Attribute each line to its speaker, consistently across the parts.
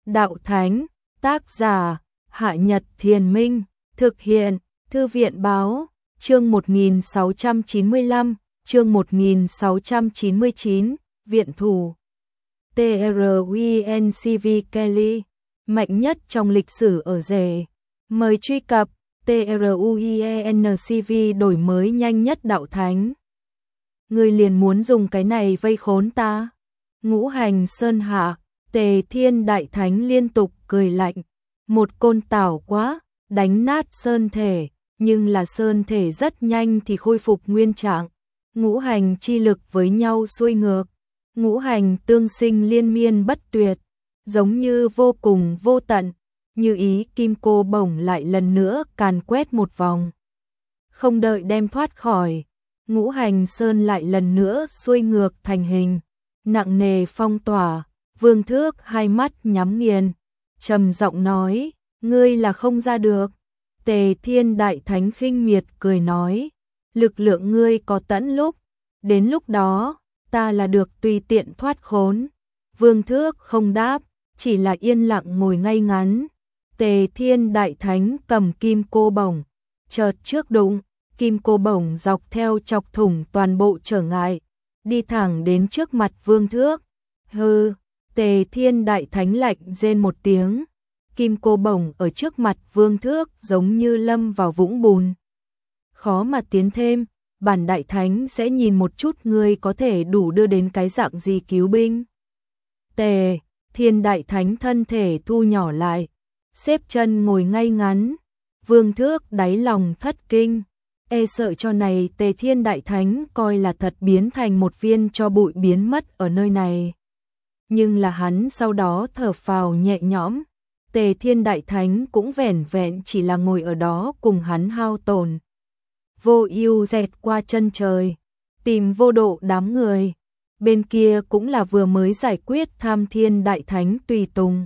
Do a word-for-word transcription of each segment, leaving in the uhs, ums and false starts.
Speaker 1: đạo thánh, tác giả, Hạ Nhật Thiền Minh, thực hiện, Thư viện Báo, chương một nghìn sáu trăm chín mươi lăm, chương một nghìn sáu trăm chín mươi chín, viện thủ. tê rờ u en xê vê Kelly, mạnh nhất trong lịch sử ở rể. Mời truy cập tê rờ u en xê vê đổi mới nhanh nhất đạo thánh. Ngươi liền muốn dùng cái này vây khốn ta. Ngũ Hành Sơn Hạ, Tề Thiên Đại Thánh liên tục cười lạnh. Một côn tảo quá, đánh nát sơn thể, nhưng là sơn thể rất nhanh thì khôi phục nguyên trạng. Ngũ hành chi lực với nhau xuôi ngược, ngũ hành tương sinh liên miên bất tuyệt, giống như vô cùng vô tận, như ý kim cô bổng lại lần nữa càn quét một vòng. Không đợi đem thoát khỏi, ngũ hành sơn lại lần nữa xuôi ngược thành hình, nặng nề phong tỏa. Vương Thước hai mắt nhắm nghiền, trầm giọng nói, ngươi là không ra được. Tề Thiên Đại Thánh khinh miệt cười nói, lực lượng ngươi có tận lúc, đến lúc đó, ta là được tùy tiện thoát khốn. Vương Thước không đáp, chỉ là yên lặng ngồi ngay ngắn. Tề Thiên Đại Thánh cầm kim cô bổng, chợt trước đụng, kim cô bổng dọc theo chọc thủng toàn bộ trở ngại, đi thẳng đến trước mặt Vương Thước. Hừ, Tề Thiên Đại Thánh lạnh rên một tiếng, kim cô bổng ở trước mặt Vương Thước giống như lâm vào vũng bùn. Khó mà tiến thêm, bản Đại Thánh sẽ nhìn một chút ngươi có thể đủ đưa đến cái dạng gì cứu binh. Tề Thiên Đại Thánh thân thể thu nhỏ lại, xếp chân ngồi ngay ngắn. Vương Thước đáy lòng thất kinh, e sợ cho này Tề Thiên Đại Thánh coi là thật biến thành một viên tro bụi biến mất ở nơi này. Nhưng là hắn sau đó thở phào nhẹ nhõm, Tề Thiên Đại Thánh cũng vẻn vẹn chỉ là ngồi ở đó cùng hắn hao tổn. Vô Ưu dẹt qua chân trời, tìm Vô Độ đám người, bên kia cũng là vừa mới giải quyết Tham Thiên Đại Thánh tùy tùng.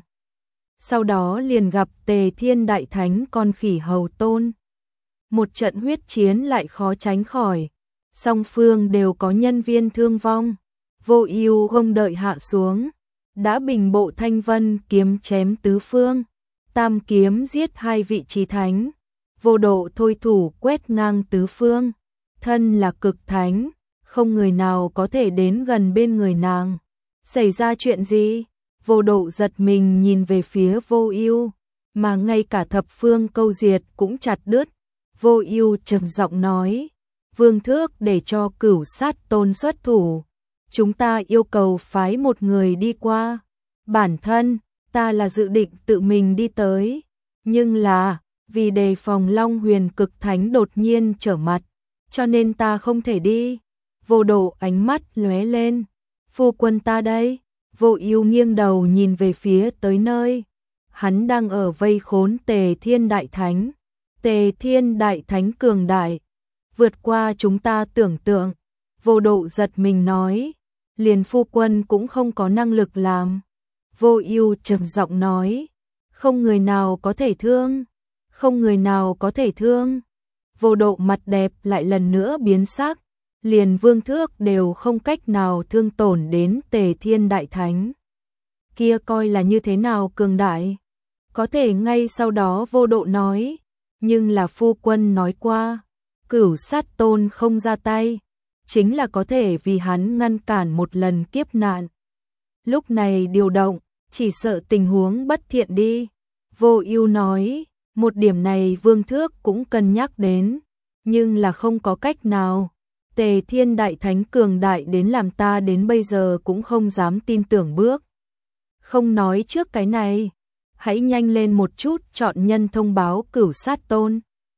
Speaker 1: Sau đó liền gặp Tề Thiên Đại Thánh con khỉ hầu tôn. Một trận huyết chiến lại khó tránh khỏi, song phương đều có nhân viên thương vong. Vô Ưu không đợi hạ xuống, đã bình bộ thanh vân kiếm chém tứ phương, tam kiếm giết hai vị chí thánh, Vô Độ thôi thủ quét ngang tứ phương, thân là cực thánh, không người nào có thể đến gần bên người nàng. Xảy ra chuyện gì? Vô Độ giật mình nhìn về phía Vô Ưu, mà ngay cả thập phương câu diệt cũng chặt đứt. Vô Ưu trầm giọng nói, Vương Thước để cho Cửu Sát Tôn xuất thủ, chúng ta yêu cầu phái một người đi qua. Bản thân, ta là dự định tự mình đi tới, nhưng là, vì đề phòng Long Huyền Cực Thánh đột nhiên trở mặt, cho nên ta không thể đi. Vô Độ ánh mắt lóe lên, phu quân ta đây. Vô Ưu nghiêng đầu nhìn về phía tới nơi, hắn đang ở vây khốn Tề Thiên Đại Thánh. Tề Thiên Đại Thánh cường đại, vượt qua chúng ta tưởng tượng. Vô Độ giật mình nói, liền phu quân cũng không có năng lực làm. Vô Ưu trầm giọng nói, không người nào có thể thương, không người nào có thể thương. Vô Độ mặt đẹp lại lần nữa biến sắc, liền Vương Thước đều không cách nào thương tổn đến Tề Thiên Đại Thánh. Kia coi là như thế nào cường đại? Có thể ngay sau đó Vô Độ nói, nhưng là phu quân nói qua, Cửu Sát Tôn không ra tay, chính là có thể vì hắn ngăn cản một lần kiếp nạn. Lúc này điều động, chỉ sợ tình huống bất thiện đi. Vô Ưu nói, một điểm này Vương Thước cũng cân nhắc đến, nhưng là không có cách nào. Tề Thiên Đại Thánh cường đại đến làm ta đến bây giờ cũng không dám tin tưởng bước. Không nói trước cái này, hãy nhanh lên một chút chọn nhân thông báo Cửu Sát Tôn.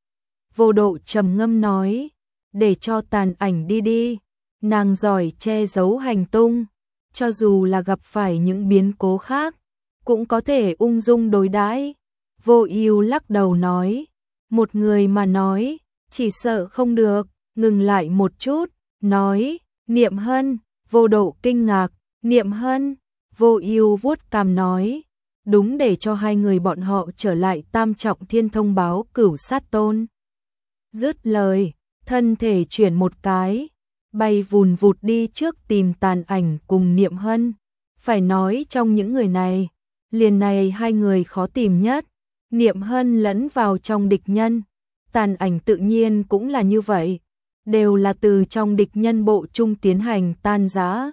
Speaker 1: Vô Độ trầm ngâm nói, để cho Tàn Ảnh đi đi, nàng giỏi che giấu hành tung, cho dù là gặp phải những biến cố khác, cũng có thể ung dung đối đãi. Vô Ưu lắc đầu nói, một người mà nói, chỉ sợ không được, ngừng lại một chút, nói, Niệm Hân. Vô Độ kinh ngạc, Niệm Hân. Vô Ưu vuốt cằm nói, đúng, để cho hai người bọn họ trở lại Tam Trọng Thiên thông báo Cửu Sát Tôn. Dứt lời, thân thể chuyển một cái, bay vùn vụt đi trước tìm Tàn Ảnh cùng Niệm Hân. Phải nói trong những người này, Liền này hai người khó tìm nhất, Niệm Hân lẫn vào trong địch nhân, Tàn Ảnh tự nhiên cũng là như vậy, đều là từ trong địch nhân bộ trung tiến hành tan rã,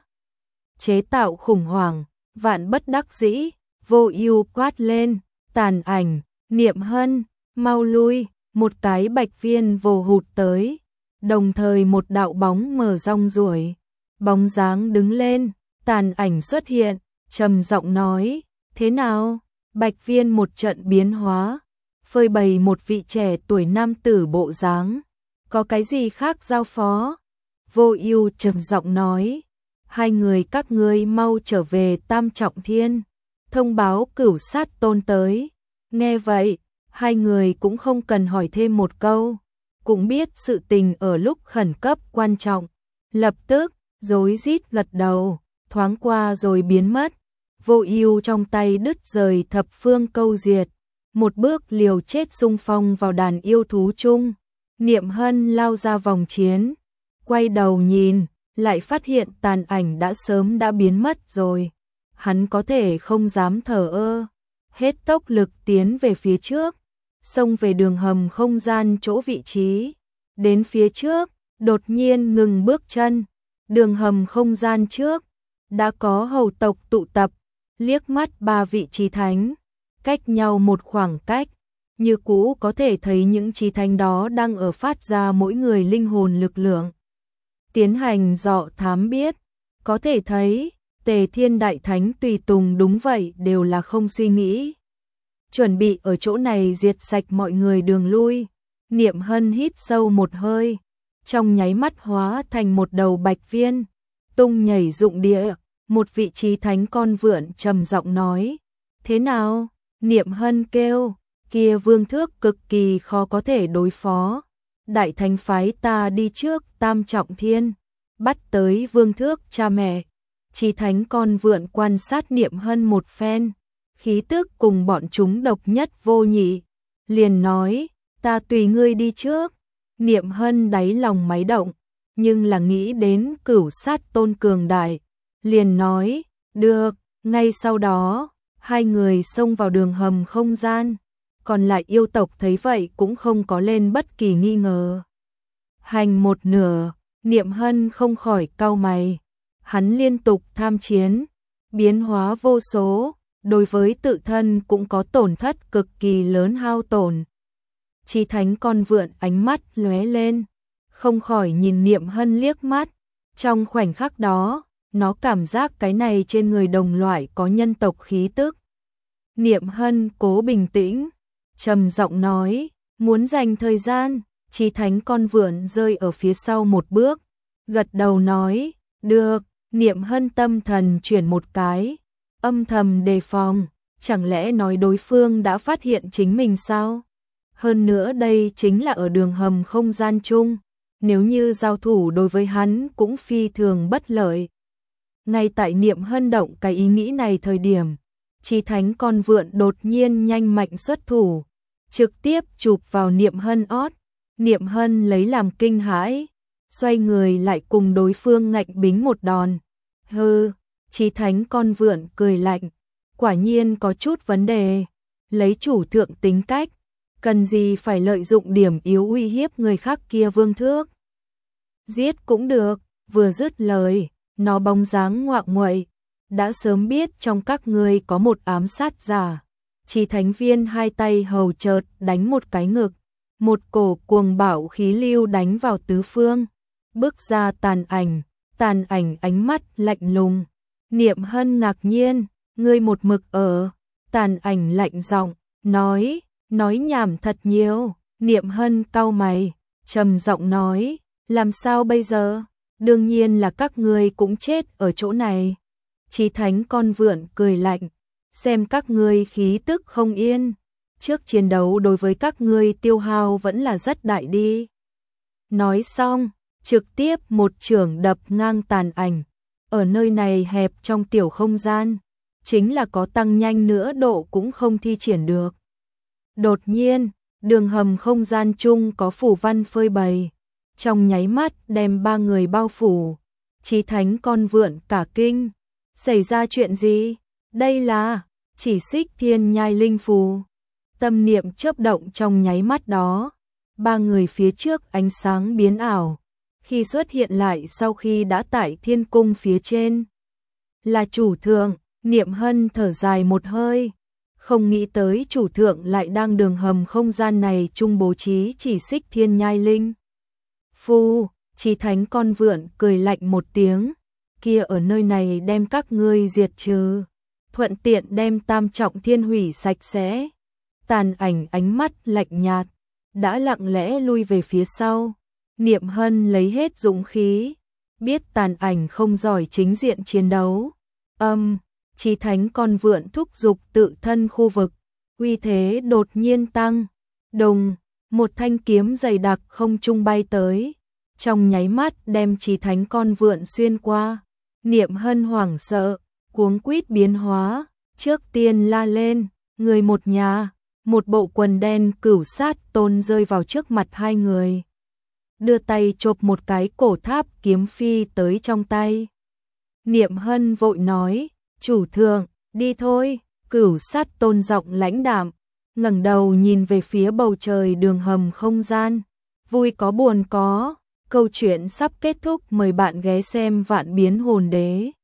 Speaker 1: chế tạo khủng hoảng. Vạn bất đắc dĩ, Vô Ưu quát lên, Tàn Ảnh, Niệm Hân, mau lui, một cái bạch viên vồ hụt tới, đồng thời một đạo bóng mờ rong ruổi, bóng dáng đứng lên, Tàn Ảnh xuất hiện, trầm giọng nói, thế nào? Bạch viên một trận biến hóa, phơi bày một vị trẻ tuổi nam tử bộ dáng, có cái gì khác giao phó? Vô Ưu trầm giọng nói, hai người các ngươi mau trở về Tam Trọng Thiên, thông báo Cửu Sát Tôn tới. Nghe vậy, hai người cũng không cần hỏi thêm một câu, cũng biết sự tình ở lúc khẩn cấp quan trọng, lập tức rối rít gật đầu, thoáng qua rồi biến mất. Vô Ưu trong tay đứt rời thập phương câu diệt, một bước liều chết xung phong vào đàn yêu thú chung. Niệm Hân lao ra vòng chiến, quay đầu nhìn, lại phát hiện Tàn Ảnh đã sớm đã biến mất rồi. Hắn có thể không dám thờ ơ, hết tốc lực tiến về phía trước, xông về đường hầm không gian chỗ vị trí. Đến phía trước, đột nhiên ngừng bước chân, đường hầm không gian trước, đã có hầu tộc tụ tập, liếc mắt ba vị chí thánh, cách nhau một khoảng cách, như cũ có thể thấy những chí thánh đó đang ở phát ra mỗi người linh hồn lực lượng. Tiến hành dò thám biết, có thể thấy, Tề Thiên Đại Thánh tùy tùng đúng vậy đều là không suy nghĩ. Chuẩn bị ở chỗ này diệt sạch mọi người đường lui. Niệm Hân hít sâu một hơi, trong nháy mắt hóa thành một đầu bạch viên, tung nhảy dụng địa. Một vị chí thánh con vượn trầm giọng nói, thế nào? Niệm Hân kêu, kia vương thước cực kỳ khó có thể đối phó. Đại thánh phái ta đi trước Tam Trọng Thiên, bắt tới vương thước cha mẹ. Chí thánh con vượn quan sát Niệm Hân một phen, khí tức cùng bọn chúng độc nhất vô nhị, liền nói, ta tùy ngươi đi trước. Niệm Hân đáy lòng máy động, nhưng là nghĩ đến Cửu Sát Tôn cường đại, liền nói, được. Ngay sau đó, hai người xông vào đường hầm không gian, còn lại yêu tộc thấy vậy cũng không có lên bất kỳ nghi ngờ. Hành một nửa, Niệm Hân không khỏi cau mày, hắn liên tục tham chiến, biến hóa vô số, đối với tự thân cũng có tổn thất cực kỳ lớn hao tổn. Chí thánh con vượn ánh mắt lóe lên, không khỏi nhìn Niệm Hân liếc mắt, trong khoảnh khắc đó, nó cảm giác cái này trên người đồng loại có nhân tộc khí tức. Niệm Hân cố bình tĩnh, trầm giọng nói, muốn dành thời gian. Chí thánh con vượn rơi ở phía sau một bước, gật đầu nói, được. Niệm Hân tâm thần chuyển một cái, âm thầm đề phòng, chẳng lẽ nói đối phương đã phát hiện chính mình sao? Hơn nữa đây chính là ở đường hầm không gian chung, nếu như giao thủ đối với hắn cũng phi thường bất lợi. Ngay tại Niệm Hân động cái ý nghĩ này thời điểm, Chí thánh con vượn đột nhiên nhanh mạnh xuất thủ, trực tiếp chụp vào Niệm Hân ót. Niệm Hân lấy làm kinh hãi, xoay người lại cùng đối phương ngạnh bính một đòn. Hừ, Chí thánh con vượn cười lạnh, quả nhiên có chút vấn đề, lấy chủ thượng tính cách, cần gì phải lợi dụng điểm yếu uy hiếp người khác kia vương thước. Giết cũng được. Vừa dứt lời, nó bóng dáng ngoạng nguậy, đã sớm biết trong các ngươi có một ám sát giả. Chí thánh viên hai tay hầu chợt đánh một cái ngực, một cổ cuồng bạo khí lưu đánh vào tứ phương, bước ra Tàn Ảnh. Tàn Ảnh ánh mắt lạnh lùng. Niệm Hân ngạc nhiên, ngươi một mực ở. Tàn Ảnh lạnh giọng nói, nói nhảm thật nhiều. Niệm Hân cau mày, trầm giọng nói, làm sao bây giờ? Đương nhiên là các ngươi cũng chết ở chỗ này. Chí thánh con vượn cười lạnh, xem các ngươi khí tức không yên, trước chiến đấu đối với các ngươi tiêu hao vẫn là rất đại đi. Nói xong, trực tiếp một chưởng đập ngang Tàn Ảnh. Ở nơi này hẹp trong tiểu không gian, chính là có tăng nhanh nữa độ cũng không thi triển được. Đột nhiên, đường hầm không gian chung có phù văn phơi bày, trong nháy mắt đem ba người bao phủ. Chí thánh con vượn cả kinh, xảy ra chuyện gì? Đây là... chỉ xích thiên nhai linh phù. Tâm niệm chớp động trong nháy mắt đó, ba người phía trước ánh sáng biến ảo, khi xuất hiện lại sau khi đã tại thiên cung phía trên. Là chủ thượng, Niệm Hân thở dài một hơi, không nghĩ tới chủ thượng lại đang đường hầm không gian này trung bố trí chỉ xích thiên nhai linh phu. Chí Thánh con vượn cười lạnh một tiếng, kia ở nơi này đem các ngươi diệt trừ, thuận tiện đem tam trọng thiên hủy sạch sẽ. Tàn ảnh ánh mắt lạnh nhạt, đã lặng lẽ lui về phía sau. Niệm Hân lấy hết dũng khí, biết tàn ảnh không giỏi chính diện chiến đấu. Âm, Chí Thánh con vượn thúc giục tự thân khu vực, uy thế đột nhiên tăng. Đùng, một thanh kiếm dày đặc không trung bay tới, trong nháy mắt đem Chí Thánh con vượn xuyên qua. Niệm Hân hoảng sợ, cuống quýt biến hóa, trước tiên la lên, người một nhà. Một bộ quần đen cửu sát tôn rơi vào trước mặt hai người, đưa tay chộp một cái cổ tháp kiếm phi tới trong tay. Niệm Hân vội nói, chủ thượng, đi thôi. Cửu sát tôn giọng lãnh đạm, ngẩng đầu nhìn về phía bầu trời đường hầm không gian. Vui có buồn có, câu chuyện sắp kết thúc, mời bạn ghé xem Vạn Biến Hồn Đế.